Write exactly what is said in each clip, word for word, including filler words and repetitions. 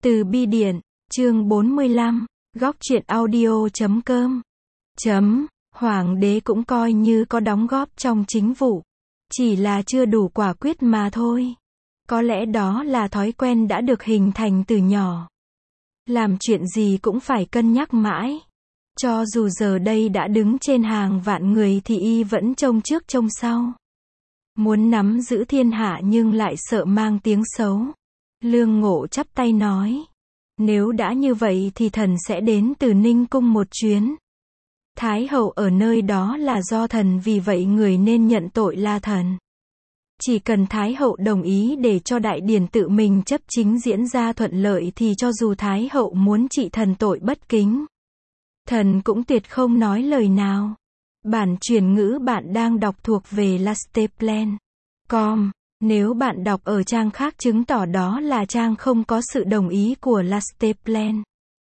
Từ bi điện, chương bốn mươi lăm, góc truyện audio chấm com. Chấm, Hoàng đế cũng coi như có đóng góp trong chính vụ. Chỉ là chưa đủ quả quyết mà thôi. Có lẽ đó là thói quen đã được hình thành từ nhỏ. Làm chuyện gì cũng phải cân nhắc mãi. Cho dù giờ đây đã đứng trên hàng vạn người thì y vẫn trông trước trông sau. Muốn nắm giữ thiên hạ nhưng lại sợ mang tiếng xấu. Lương Ngộ chắp tay nói. Nếu đã như vậy thì thần sẽ đến từ Ninh Cung một chuyến. Thái hậu ở nơi đó là do thần, vì vậy người nên nhận tội là thần. Chỉ cần Thái hậu đồng ý để cho đại điển tự mình chấp chính diễn ra thuận lợi thì cho dù Thái hậu muốn trị thần tội bất kính, thần cũng tuyệt không nói lời nào. Bản truyền ngữ bạn đang đọc thuộc về lasteplan chấm com. Nếu bạn đọc ở trang khác chứng tỏ đó là trang không có sự đồng ý của lasteplan.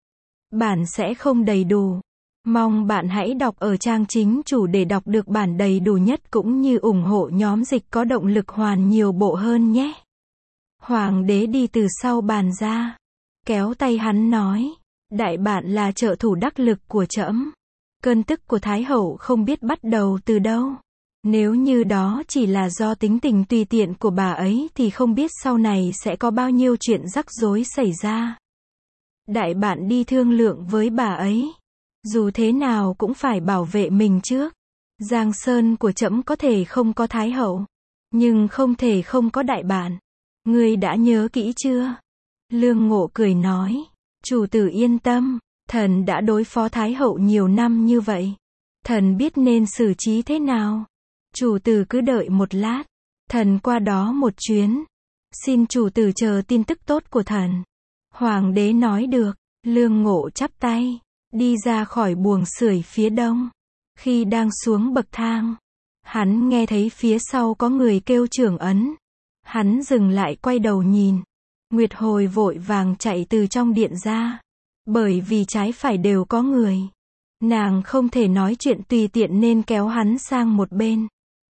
Bản sẽ không đầy đủ. Mong bạn hãy đọc ở trang chính chủ để đọc được bản đầy đủ nhất cũng như ủng hộ nhóm dịch có động lực hoàn nhiều bộ hơn nhé. Hoàng đế đi từ sau bàn ra, kéo tay hắn nói, đại bạn là trợ thủ đắc lực của trẫm. Cơn tức của Thái hậu không biết bắt đầu từ đâu. Nếu như đó chỉ là do tính tình tùy tiện của bà ấy thì không biết sau này sẽ có bao nhiêu chuyện rắc rối xảy ra. Đại bạn đi thương lượng với bà ấy. Dù thế nào cũng phải bảo vệ mình trước. Giang sơn của trẫm có thể không có Thái hậu, nhưng không thể không có đại bạn. Ngươi đã nhớ kỹ chưa? Lương Ngộ cười nói. Chủ tử yên tâm, thần đã đối phó Thái hậu nhiều năm như vậy. Thần biết nên xử trí thế nào. Chủ tử cứ đợi một lát. Thần qua đó một chuyến. Xin chủ tử chờ tin tức tốt của thần. Hoàng đế nói được. Lương Ngộ chắp tay, đi ra khỏi buồng sưởi phía đông. Khi đang xuống bậc thang, hắn nghe thấy phía sau có người kêu trưởng ấn. Hắn dừng lại quay đầu nhìn. Nguyệt Hồi vội vàng chạy từ trong điện ra. Bởi vì trái phải đều có người. Nàng không thể nói chuyện tùy tiện nên kéo hắn sang một bên.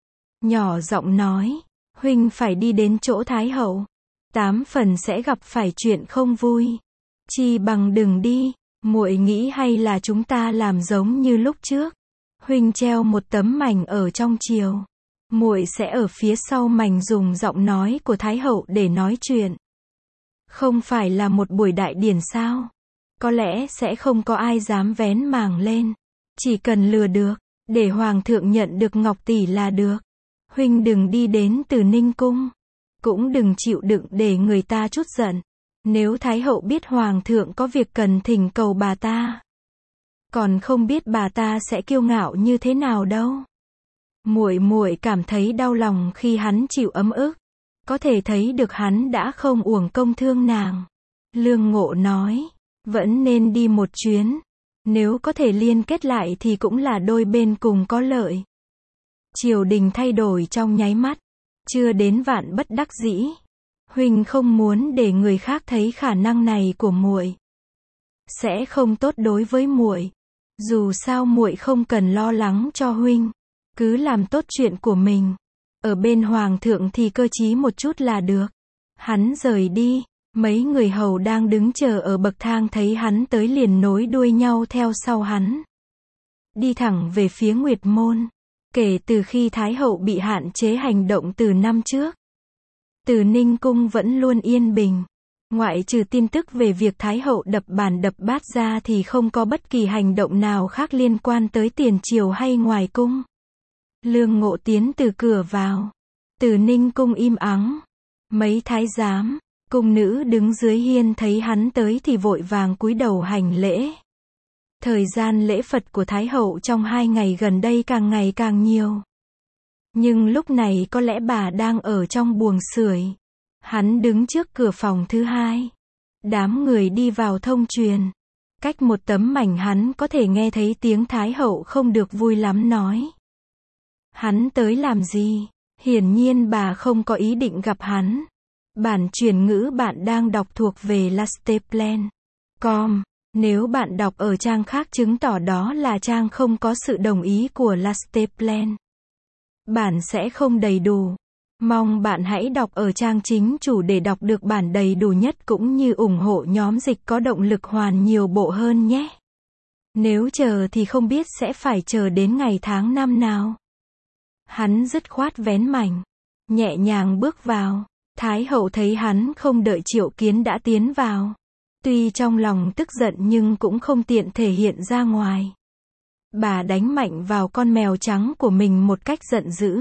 Nhỏ giọng nói, huynh phải đi đến chỗ Thái hậu. Tám phần sẽ gặp phải chuyện không vui. Chi bằng đừng đi. Muội nghĩ hay là chúng ta làm giống như lúc trước. Huynh treo một tấm mảnh ở trong triều. Muội sẽ ở phía sau mảnh dùng giọng nói của Thái hậu để nói chuyện. Không phải là một buổi đại điển sao? Có lẽ sẽ không có ai dám vén màng lên. Chỉ cần lừa được, để hoàng thượng nhận được ngọc tỷ là được. Huynh đừng đi đến từ Ninh Cung. Cũng đừng chịu đựng để người ta trút giận. Nếu Thái hậu biết hoàng thượng có việc cần thỉnh cầu bà ta, còn không biết bà ta sẽ kiêu ngạo như thế nào đâu. Muội muội cảm thấy đau lòng khi hắn chịu ấm ức. Có thể thấy được hắn đã không uổng công thương nàng. Lương Ngộ nói, vẫn nên đi một chuyến. Nếu có thể liên kết lại thì cũng là đôi bên cùng có lợi. Triều đình thay đổi trong nháy mắt, chưa đến vạn bất đắc dĩ. Huynh không muốn để người khác thấy khả năng này của muội, sẽ không tốt đối với muội. Dù sao muội không cần lo lắng cho huynh, cứ làm tốt chuyện của mình. Ở bên hoàng thượng thì cơ trí một chút là được. Hắn rời đi, mấy người hầu đang đứng chờ ở bậc thang thấy hắn tới liền nối đuôi nhau theo sau hắn. Đi thẳng về phía Nguyệt Môn. Kể từ khi Thái hậu bị hạn chế hành động từ năm trước, từ Ninh Cung vẫn luôn yên bình. Ngoại trừ tin tức về việc Thái hậu đập bàn đập bát ra thì không có bất kỳ hành động nào khác liên quan tới tiền triều hay ngoài cung. Lương Ngộ tiến từ cửa vào. Từ Ninh Cung im ắng. Mấy thái giám, cung nữ đứng dưới hiên thấy hắn tới thì vội vàng cúi đầu hành lễ. Thời gian lễ Phật của Thái hậu trong hai ngày gần đây càng ngày càng nhiều. Nhưng lúc này có lẽ bà đang ở trong buồng sưởi. Hắn đứng trước cửa phòng thứ hai. Đám người đi vào thông truyền. Cách một tấm mảnh hắn có thể nghe thấy tiếng Thái hậu không được vui lắm nói. Hắn tới làm gì? Hiển nhiên bà không có ý định gặp hắn. Bản truyền ngữ bạn đang đọc thuộc về lasteplan chấm com. Nếu bạn đọc ở trang khác chứng tỏ đó là trang không có sự đồng ý của lasteplan. Bản sẽ không đầy đủ. Mong bạn hãy đọc ở trang chính chủ để đọc được bản đầy đủ nhất cũng như ủng hộ nhóm dịch có động lực hoàn nhiều bộ hơn nhé. Nếu chờ thì không biết sẽ phải chờ đến ngày tháng năm nào. Hắn dứt khoát vén mảnh, nhẹ nhàng bước vào. Thái hậu thấy hắn không đợi Triệu Kiến đã tiến vào. Tuy trong lòng tức giận nhưng cũng không tiện thể hiện ra ngoài. Bà đánh mạnh vào con mèo trắng của mình một cách giận dữ.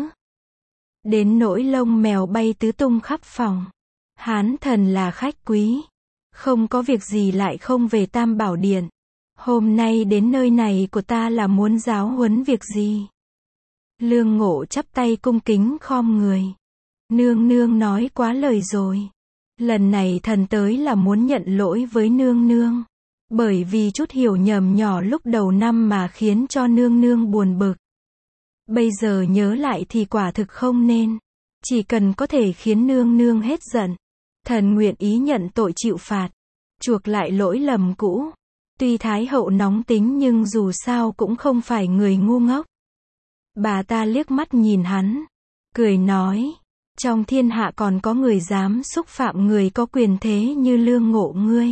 Đến nỗi lông mèo bay tứ tung khắp phòng. Hán thần là khách quý. Không có việc gì lại không về Tam Bảo Điện. Hôm nay đến nơi này của ta là muốn giáo huấn việc gì? Lương Ngộ chắp tay cung kính khom người. Nương nương nói quá lời rồi. Lần này thần tới là muốn nhận lỗi với nương nương. Bởi vì chút hiểu nhầm nhỏ lúc đầu năm mà khiến cho nương nương buồn bực. Bây giờ nhớ lại thì quả thực không nên. Chỉ cần có thể khiến nương nương hết giận. Thần nguyện ý nhận tội chịu phạt. Chuộc lại lỗi lầm cũ. Tuy Thái hậu nóng tính nhưng dù sao cũng không phải người ngu ngốc. Bà ta liếc mắt nhìn hắn. Cười nói. Trong thiên hạ còn có người dám xúc phạm người có quyền thế như Lương Ngộ ngươi.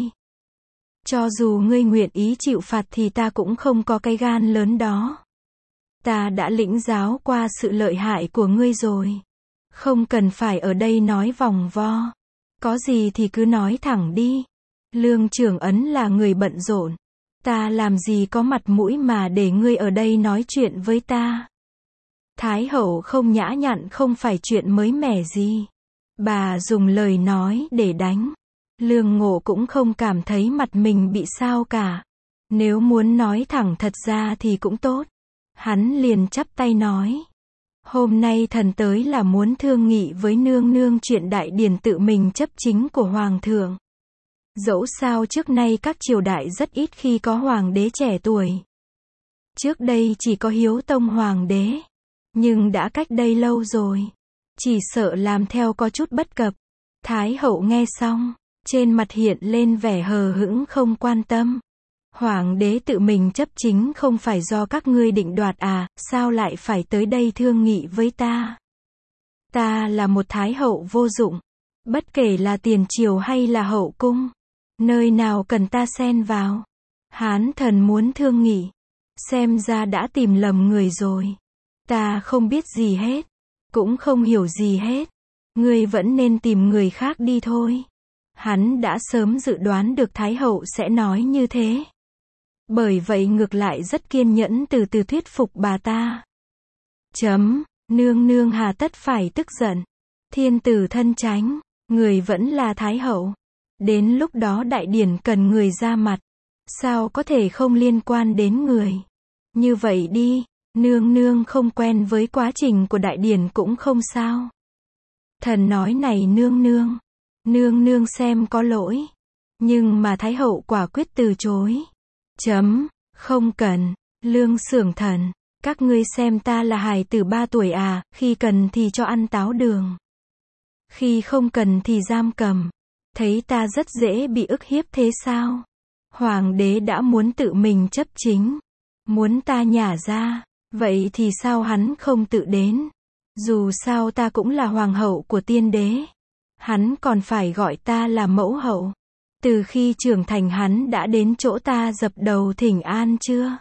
Cho dù ngươi nguyện ý chịu phạt thì ta cũng không có cái gan lớn đó. Ta đã lĩnh giáo qua sự lợi hại của ngươi rồi. Không cần phải ở đây nói vòng vo. Có gì thì cứ nói thẳng đi. Lương Trưởng Ấn là người bận rộn. Ta làm gì có mặt mũi mà để ngươi ở đây nói chuyện với ta. Thái hậu không nhã nhặn không phải chuyện mới mẻ gì. Bà dùng lời nói để đánh. Lương Ngộ cũng không cảm thấy mặt mình bị sao cả. Nếu muốn nói thẳng thật ra thì cũng tốt. Hắn liền chắp tay nói. Hôm nay thần tới là muốn thương nghị với nương nương chuyện đại điển tự mình chấp chính của hoàng thượng. Dẫu sao trước nay các triều đại rất ít khi có hoàng đế trẻ tuổi. Trước đây chỉ có Hiếu Tông hoàng đế. Nhưng đã cách đây lâu rồi. Chỉ sợ làm theo có chút bất cập. Thái hậu nghe xong. Trên mặt hiện lên vẻ hờ hững không quan tâm. Hoàng đế tự mình chấp chính không phải do các ngươi định đoạt à, sao lại phải tới đây thương nghị với ta? Ta là một thái hậu vô dụng. Bất kể là tiền triều hay là hậu cung. Nơi nào cần ta xen vào? Hán thần muốn thương nghị. Xem ra đã tìm lầm người rồi. Ta không biết gì hết. Cũng không hiểu gì hết. Ngươi vẫn nên tìm người khác đi thôi. Hắn đã sớm dự đoán được Thái hậu sẽ nói như thế. Bởi vậy ngược lại rất kiên nhẫn từ từ thuyết phục bà ta. Chấm, nương nương hà tất phải tức giận. Thiên tử thân chánh, người vẫn là Thái hậu. Đến lúc đó đại điển cần người ra mặt. Sao có thể không liên quan đến người? Như vậy đi, nương nương không quen với quá trình của đại điển cũng không sao. Thần nói này nương nương. Nương nương xem có lỗi. Nhưng mà Thái hậu quả quyết từ chối. Chấm, không cần. Lương Xưởng Thần, các ngươi xem ta là hài tử ba tuổi à, khi cần thì cho ăn táo đường. Khi không cần thì giam cầm. Thấy ta rất dễ bị ức hiếp thế sao? Hoàng đế đã muốn tự mình chấp chính. Muốn ta nhả ra. Vậy thì sao hắn không tự đến? Dù sao ta cũng là hoàng hậu của tiên đế. Hắn còn phải gọi ta là mẫu hậu. Từ khi trưởng thành hắn đã đến chỗ ta dập đầu thỉnh an chưa?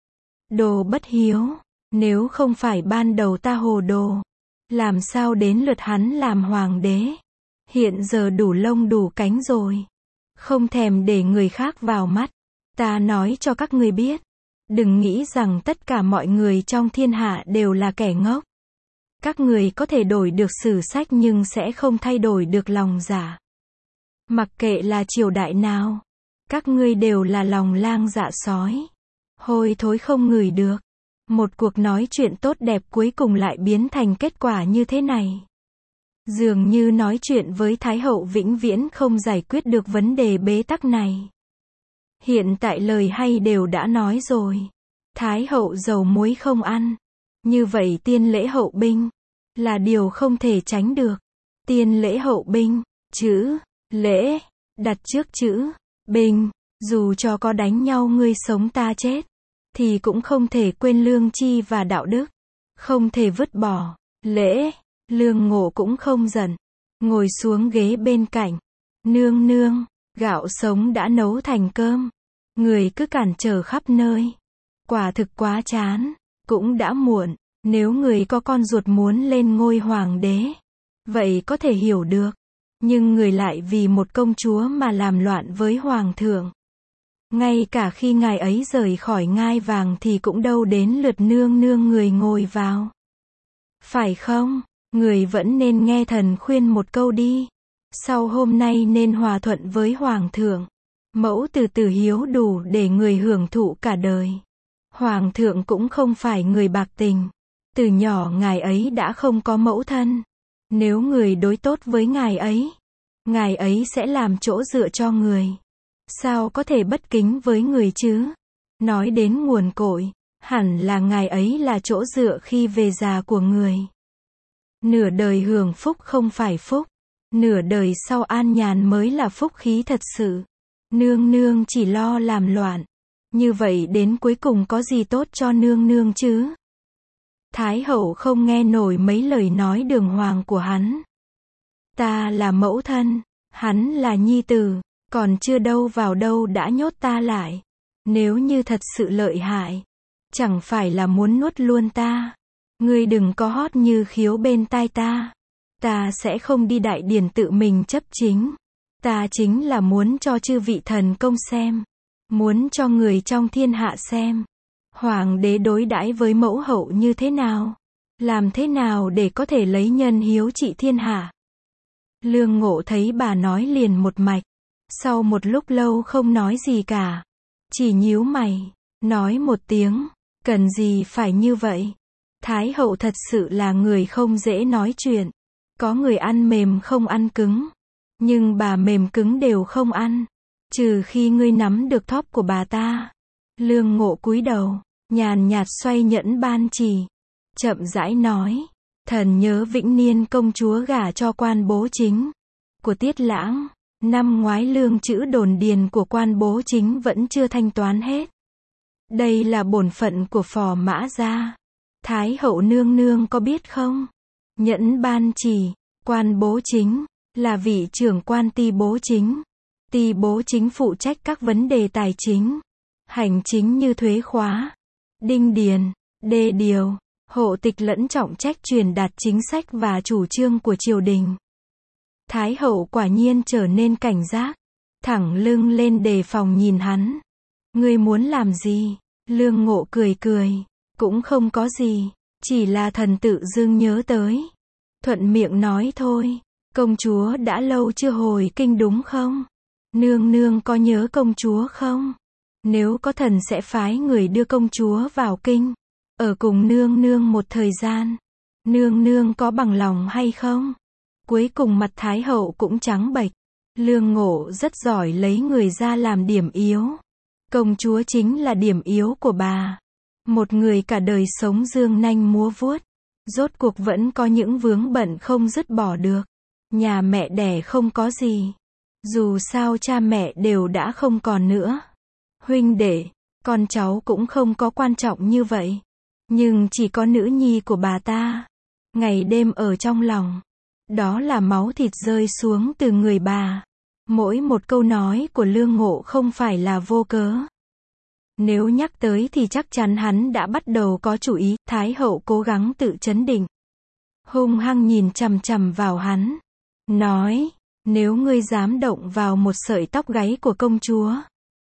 Đồ bất hiếu. Nếu không phải ban đầu ta hồ đồ. Làm sao đến lượt hắn làm hoàng đế? Hiện giờ đủ lông đủ cánh rồi. Không thèm để người khác vào mắt. Ta nói cho các ngươi biết. Đừng nghĩ rằng tất cả mọi người trong thiên hạ đều là kẻ ngốc. Các người có thể đổi được sử sách nhưng sẽ không thay đổi được lòng dạ. Mặc kệ là triều đại nào, các ngươi đều là lòng lang dạ sói. Hôi thối không ngửi được. Một cuộc nói chuyện tốt đẹp cuối cùng lại biến thành kết quả như thế này. Dường như nói chuyện với Thái hậu vĩnh viễn không giải quyết được vấn đề bế tắc này. Hiện tại lời hay đều đã nói rồi. Thái hậu dầu muối không ăn. Như vậy tiên lễ hậu binh là điều không thể tránh được. Tiên lễ hậu binh, chữ lễ đặt trước chữ binh, dù cho có đánh nhau ngươi sống ta chết thì cũng không thể quên lương tri và đạo đức, không thể vứt bỏ lễ. Lương Ngộ cũng không giận, ngồi xuống ghế bên cạnh. Nương nương, gạo sống đã nấu thành cơm. Người cứ cản trở khắp nơi. Quả thực quá chán. Cũng đã muộn, nếu người có con ruột muốn lên ngôi hoàng đế, vậy có thể hiểu được. Nhưng người lại vì một công chúa mà làm loạn với hoàng thượng. Ngay cả khi ngài ấy rời khỏi ngai vàng thì cũng đâu đến lượt nương nương người ngồi vào. Phải không? Người vẫn nên nghe thần khuyên một câu đi. Sau hôm nay nên hòa thuận với hoàng thượng. Mẫu từ từ hiếu đủ để người hưởng thụ cả đời. Hoàng thượng cũng không phải người bạc tình. Từ nhỏ ngài ấy đã không có mẫu thân. Nếu người đối tốt với ngài ấy, ngài ấy sẽ làm chỗ dựa cho người. Sao có thể bất kính với người chứ? Nói đến nguồn cội, hẳn là ngài ấy là chỗ dựa khi về già của người. Nửa đời hưởng phúc không phải phúc. Nửa đời sau an nhàn mới là phúc khí thật sự. Nương nương chỉ lo làm loạn. Như vậy đến cuối cùng có gì tốt cho nương nương chứ? Thái hậu không nghe nổi mấy lời nói đường hoàng của hắn. Ta là mẫu thân, hắn là nhi tử, còn chưa đâu vào đâu đã nhốt ta lại. Nếu như thật sự lợi hại, chẳng phải là muốn nuốt luôn ta. Ngươi đừng có hót như khiếu bên tai ta. Ta sẽ không đi đại điển tự mình chấp chính. Ta chính là muốn cho chư vị thần công xem. Muốn cho người trong thiên hạ xem. Hoàng đế đối đãi với mẫu hậu như thế nào? Làm thế nào để có thể lấy nhân hiếu trị thiên hạ? Lương Ngộ thấy bà nói liền một mạch. Sau một lúc lâu không nói gì cả. Chỉ nhíu mày. Nói một tiếng. Cần gì phải như vậy? Thái hậu thật sự là người không dễ nói chuyện. Có người ăn mềm không ăn cứng. Nhưng bà mềm cứng đều không ăn. Trừ khi ngươi nắm được thóp của bà ta. Lương Ngộ cúi đầu, nhàn nhạt xoay nhẫn ban chỉ. Chậm rãi nói. Thần nhớ Vĩnh Niên công chúa gả cho quan bố chính. Của Tiết Lãng. Năm ngoái lương chữ đồn điền của quan bố chính vẫn chưa thanh toán hết. Đây là bổn phận của phò mã gia. Thái hậu nương nương có biết không? Nhẫn ban chỉ, quan bố chính, là vị trưởng quan ty bố chính. Ty bố chính phụ trách các vấn đề tài chính, hành chính như thuế khóa, đinh điền, đê điều, hộ tịch lẫn trọng trách truyền đạt chính sách và chủ trương của triều đình. Thái hậu quả nhiên trở nên cảnh giác, thẳng lưng lên đề phòng nhìn hắn. Ngươi muốn làm gì? Lương Ngộ cười cười, cũng không có gì, chỉ là thần tự dưng nhớ tới. Thuận miệng nói thôi, công chúa đã lâu chưa hồi kinh đúng không? Nương nương có nhớ công chúa không? Nếu có thần sẽ phái người đưa công chúa vào kinh, ở cùng nương nương một thời gian. Nương nương có bằng lòng hay không? Cuối cùng mặt Thái hậu cũng trắng bệch. Lương Ngộ rất giỏi lấy người ra làm điểm yếu. Công chúa chính là điểm yếu của bà. Một người cả đời sống dương nanh múa vuốt, rốt cuộc vẫn có những vướng bận không dứt bỏ được. Nhà mẹ đẻ không có gì. Dù sao cha mẹ đều đã không còn nữa. Huynh đệ, con cháu cũng không có quan trọng như vậy. Nhưng chỉ có nữ nhi của bà ta. Ngày đêm ở trong lòng. Đó là máu thịt rơi xuống từ người bà. Mỗi một câu nói của Lương Ngộ không phải là vô cớ. Nếu nhắc tới thì chắc chắn hắn đã bắt đầu có chủ ý. Thái hậu cố gắng tự trấn định. Hung hăng nhìn chằm chằm vào hắn. Nói, nếu ngươi dám động vào một sợi tóc gáy của công chúa,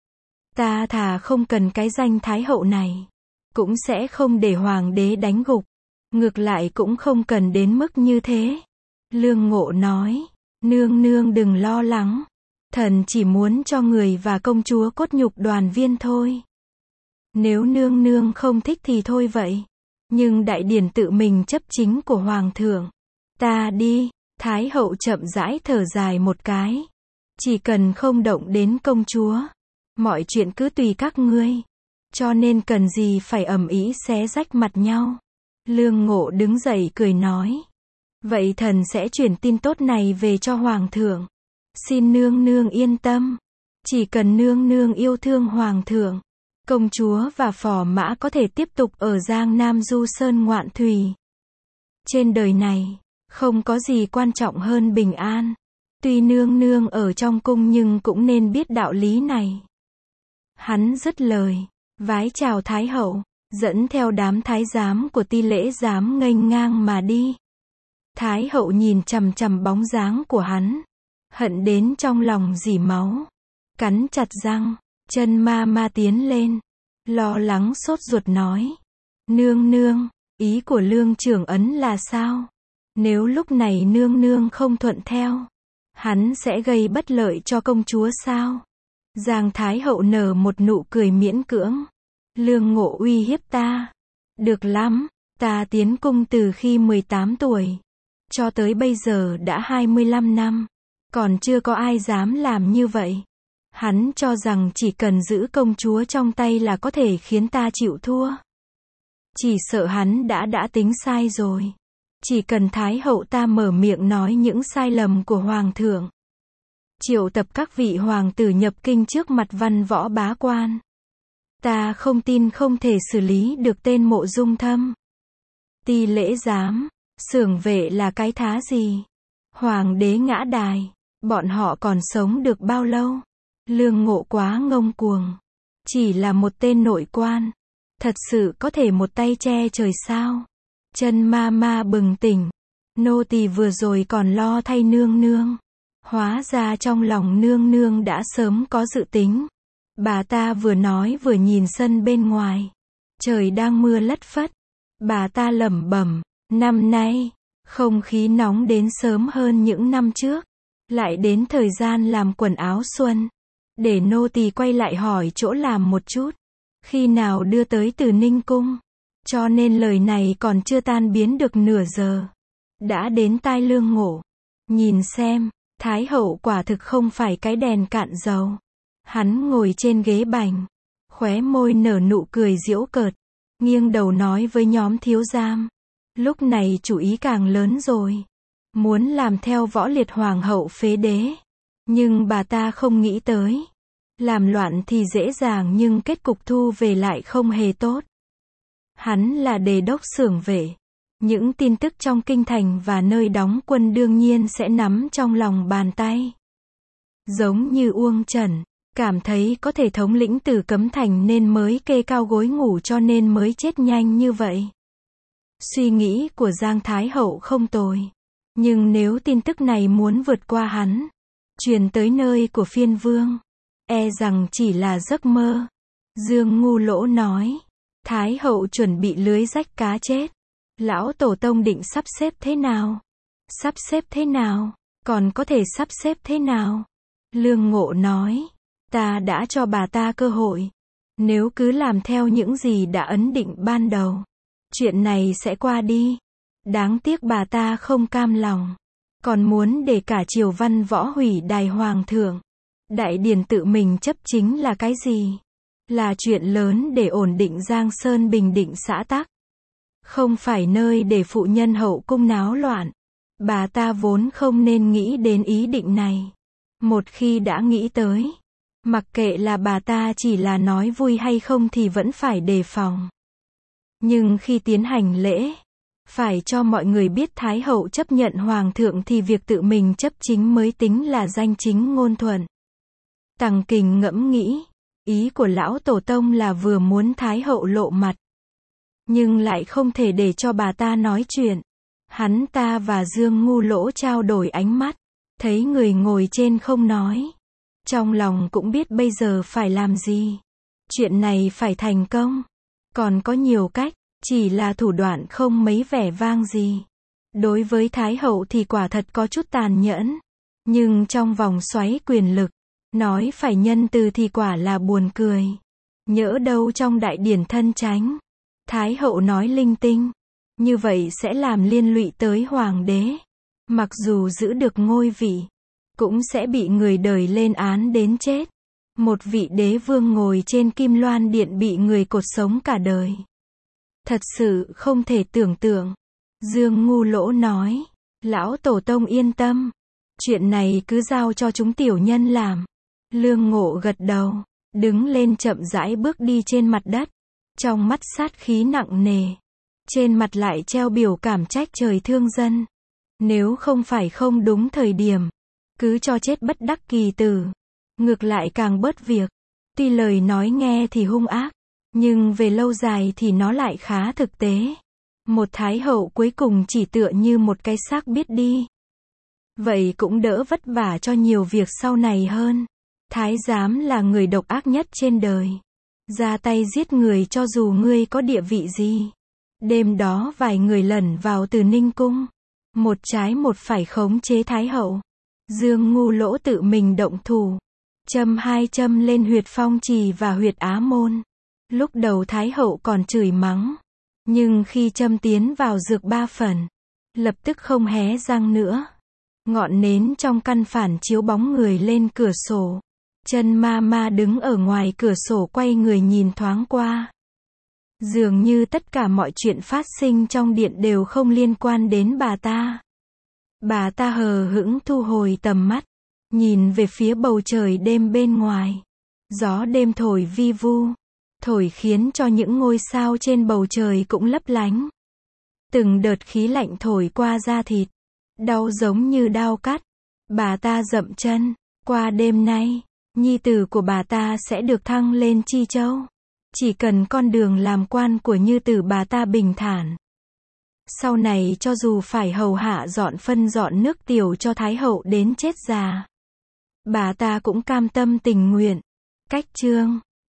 ta thà không cần cái danh Thái hậu này. Cũng sẽ không để hoàng đế đánh gục. Ngược lại cũng không cần đến mức như thế. Lương Ngộ nói, nương nương đừng lo lắng. Thần chỉ muốn cho người và công chúa cốt nhục đoàn viên thôi. Nếu nương nương không thích thì thôi vậy. Nhưng đại điển tự mình chấp chính của hoàng thượng. Ta đi. Thái hậu chậm rãi thở dài một cái. Chỉ cần không động đến công chúa, mọi chuyện cứ tùy các ngươi. Cho nên cần gì phải ầm ĩ xé rách mặt nhau. Lương Ngộ đứng dậy cười nói. Vậy thần sẽ chuyển tin tốt này về cho hoàng thượng. Xin nương nương yên tâm. Chỉ cần nương nương yêu thương hoàng thượng, công chúa và phò mã có thể tiếp tục ở Giang Nam du sơn ngoạn thủy. Trên đời này, Không có gì quan trọng hơn bình an. Tuy nương nương ở trong cung nhưng cũng nên biết đạo lý này. Hắn dứt lời, vái chào Thái hậu, dẫn theo đám thái giám của Ti lễ giám nghênh ngang mà đi. Thái hậu nhìn chằm chằm bóng dáng của hắn, hận đến trong lòng rỉ máu, cắn chặt răng, chân ma ma tiến lên, lo lắng sốt ruột nói: Nương nương, ý của Lương Trưởng ấn là sao? Nếu lúc này nương nương không thuận theo, hắn sẽ gây bất lợi cho công chúa sao? Giang Thái hậu nở một nụ cười miễn cưỡng. Lương Ngộ uy hiếp ta. Được lắm, ta tiến cung từ khi mười tám tuổi. Cho tới bây giờ đã hai mươi lăm năm. Còn chưa có ai dám làm như vậy. Hắn cho rằng chỉ cần giữ công chúa trong tay là có thể khiến ta chịu thua. Chỉ sợ hắn đã đã tính sai rồi. Chỉ cần Thái hậu ta mở miệng nói những sai lầm của Hoàng thượng. Triệu tập các vị hoàng tử nhập kinh trước mặt văn võ bá quan. Ta không tin không thể xử lý được tên Mộ Dung Thâm. Ti lễ giám, xưởng vệ là cái thá gì? Hoàng đế ngã đài, bọn họ còn sống được bao lâu? Lương Ngộ quá ngông cuồng. Chỉ là một tên nội quan. Thật sự có thể một tay che trời sao? Chân ma ma bừng tỉnh. Nô tỳ vừa rồi còn lo thay nương nương. Hóa ra trong lòng nương nương đã sớm có dự tính. Bà ta vừa nói vừa nhìn sân bên ngoài. Trời đang mưa lất phất. Bà ta lẩm bẩm, năm nay, không khí nóng đến sớm hơn những năm trước. Lại đến thời gian làm quần áo xuân. Để nô tỳ quay lại hỏi chỗ làm một chút. Khi nào đưa tới Từ Ninh cung. Cho nên lời này còn chưa tan biến được nửa giờ. Đã đến tai Lương Ngộ. Nhìn xem, Thái hậu quả thực không phải cái đèn cạn dầu. Hắn ngồi trên ghế bành. Khóe môi nở nụ cười giễu cợt. Nghiêng đầu nói với nhóm thiếu giam. Lúc này chủ ý càng lớn rồi. Muốn làm theo võ liệt hoàng hậu phế đế. Nhưng bà ta không nghĩ tới. Làm loạn thì dễ dàng nhưng kết cục thu về lại không hề tốt. Hắn là đề đốc xưởng vệ. Những tin tức trong kinh thành và nơi đóng quân đương nhiên sẽ nắm trong lòng bàn tay. Giống như Uông Trần, cảm thấy có thể thống lĩnh Tử Cấm Thành nên mới kê cao gối ngủ cho nên mới chết nhanh như vậy. Suy nghĩ của Giang Thái hậu không tồi. Nhưng nếu tin tức này muốn vượt qua hắn, truyền tới nơi của phiên vương, e rằng chỉ là giấc mơ. Dương Ngu Lỗ nói, Thái hậu chuẩn bị lưới rách cá chết. Lão Tổ Tông định sắp xếp thế nào? Sắp xếp thế nào? Còn có thể sắp xếp thế nào? Lương Ngộ nói, ta đã cho bà ta cơ hội. Nếu cứ làm theo những gì đã ấn định ban đầu, chuyện này sẽ qua đi. Đáng tiếc bà ta không cam lòng. Còn muốn để cả triều văn võ hủy đài hoàng thượng. Đại điển tự mình chấp chính là cái gì? Là chuyện lớn để ổn định Giang Sơn bình định xã tắc. Không phải nơi để phụ nhân hậu cung náo loạn. Bà ta vốn không nên nghĩ đến ý định này. Một khi đã nghĩ tới, mặc kệ là bà ta chỉ là nói vui hay không thì vẫn phải đề phòng. Nhưng khi tiến hành lễ, phải cho mọi người biết Thái hậu chấp nhận hoàng thượng thì việc tự mình chấp chính mới tính là danh chính ngôn thuận. Tằng Kình ngẫm nghĩ, ý của lão Tổ Tông là vừa muốn Thái hậu lộ mặt, nhưng lại không thể để cho bà ta nói chuyện. Hắn ta và Dương Ngu Lỗ trao đổi ánh mắt, thấy người ngồi trên không nói. Trong lòng cũng biết bây giờ phải làm gì. Chuyện này phải thành công. Còn có nhiều cách, chỉ là thủ đoạn không mấy vẻ vang gì. Đối với Thái hậu thì quả thật có chút tàn nhẫn. Nhưng trong vòng xoáy quyền lực, nói phải nhân từ thì quả là buồn cười. Nhỡ đâu trong đại điển thân chánh, Thái hậu nói linh tinh, như vậy sẽ làm liên lụy tới hoàng đế. Mặc dù giữ được ngôi vị, cũng sẽ bị người đời lên án đến chết. Một vị đế vương ngồi trên Kim Loan Điện bị người cột sống cả đời. Thật sự không thể tưởng tượng. Dương Ngu Lỗ nói, lão Tổ Tông yên tâm. Chuyện này cứ giao cho chúng tiểu nhân làm. Lương Ngộ gật đầu, đứng lên chậm rãi bước đi trên mặt đất. Trong mắt sát khí nặng nề. Trên mặt lại treo biểu cảm trách trời thương dân. Nếu không phải không đúng thời điểm, cứ cho chết bất đắc kỳ tử. Ngược lại càng bớt việc. Tuy lời nói nghe thì hung ác, nhưng về lâu dài thì nó lại khá thực tế. Một thái hậu cuối cùng chỉ tựa như một cái xác biết đi. Vậy cũng đỡ vất vả cho nhiều việc sau này hơn. Thái giám là người độc ác nhất trên đời. Ra tay giết người cho dù ngươi có địa vị gì. Đêm đó vài người lẩn vào từ Ninh Cung. Một trái một phải khống chế thái hậu. Dương Ngu Lỗ tự mình động thủ. Châm hai châm lên huyệt Phong Trì và huyệt Á Môn. Lúc đầu thái hậu còn chửi mắng. Nhưng khi châm tiến vào dược ba phần, lập tức không hé răng nữa. Ngọn nến trong căn phản chiếu bóng người lên cửa sổ. Chân ma ma đứng ở ngoài cửa sổ quay người nhìn thoáng qua. Dường như tất cả mọi chuyện phát sinh trong điện đều không liên quan đến bà ta. Bà ta hờ hững thu hồi tầm mắt, nhìn về phía bầu trời đêm bên ngoài. Gió đêm thổi vi vu, thổi khiến cho những ngôi sao trên bầu trời cũng lấp lánh. Từng đợt khí lạnh thổi qua da thịt, đau giống như đao cắt. Bà ta dậm chân, qua đêm nay, nhi tử của bà ta sẽ được thăng lên Chi Châu. Chỉ cần con đường làm quan của Như Tử bà ta bình thản. Sau này cho dù phải hầu hạ dọn phân dọn nước tiểu cho Thái hậu đến chết già, bà ta cũng cam tâm tình nguyện. Cách chương